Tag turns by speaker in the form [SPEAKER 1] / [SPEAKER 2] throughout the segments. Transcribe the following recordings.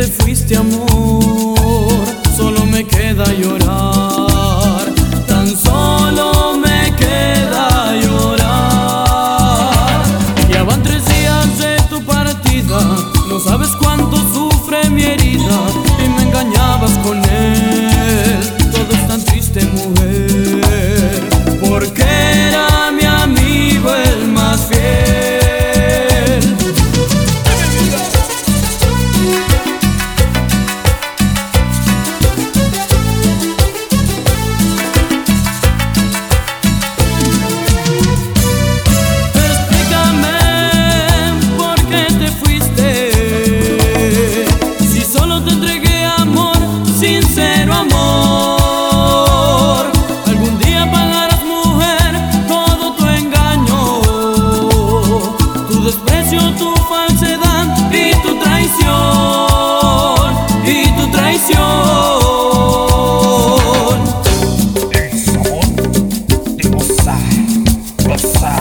[SPEAKER 1] fuiste, amor, solo me queda llorar, tan solo me queda llorar. Ya van 3 días de tu partida, no sabes cuánto sufre mi herida, y me engañabas con él. Todo es tan triste, mujer, porque era mi amigo el más fiel. Sincero amor, algún día pagarás, mujer, todo tu engaño, tu desprecio, tu falsedad y tu traición, y tu traición.
[SPEAKER 2] El sabor de gozar, gozar.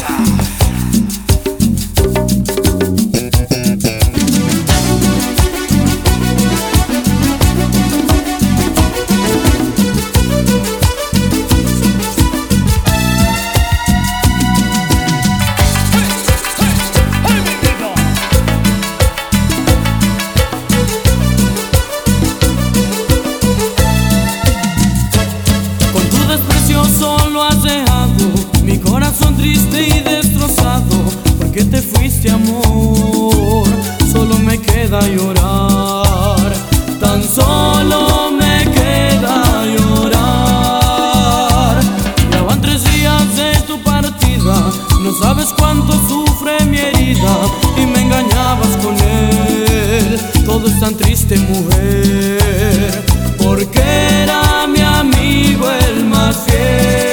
[SPEAKER 1] Solo has dejado mi corazón triste y destrozado, porque te fuiste, amor, solo me queda llorar, tan solo me queda llorar. Ya van 3 días de tu partida, no sabes cuánto sufre mi herida, y me engañabas con él. Todo es tan triste, mujer, porque era mi amigo el más fiel.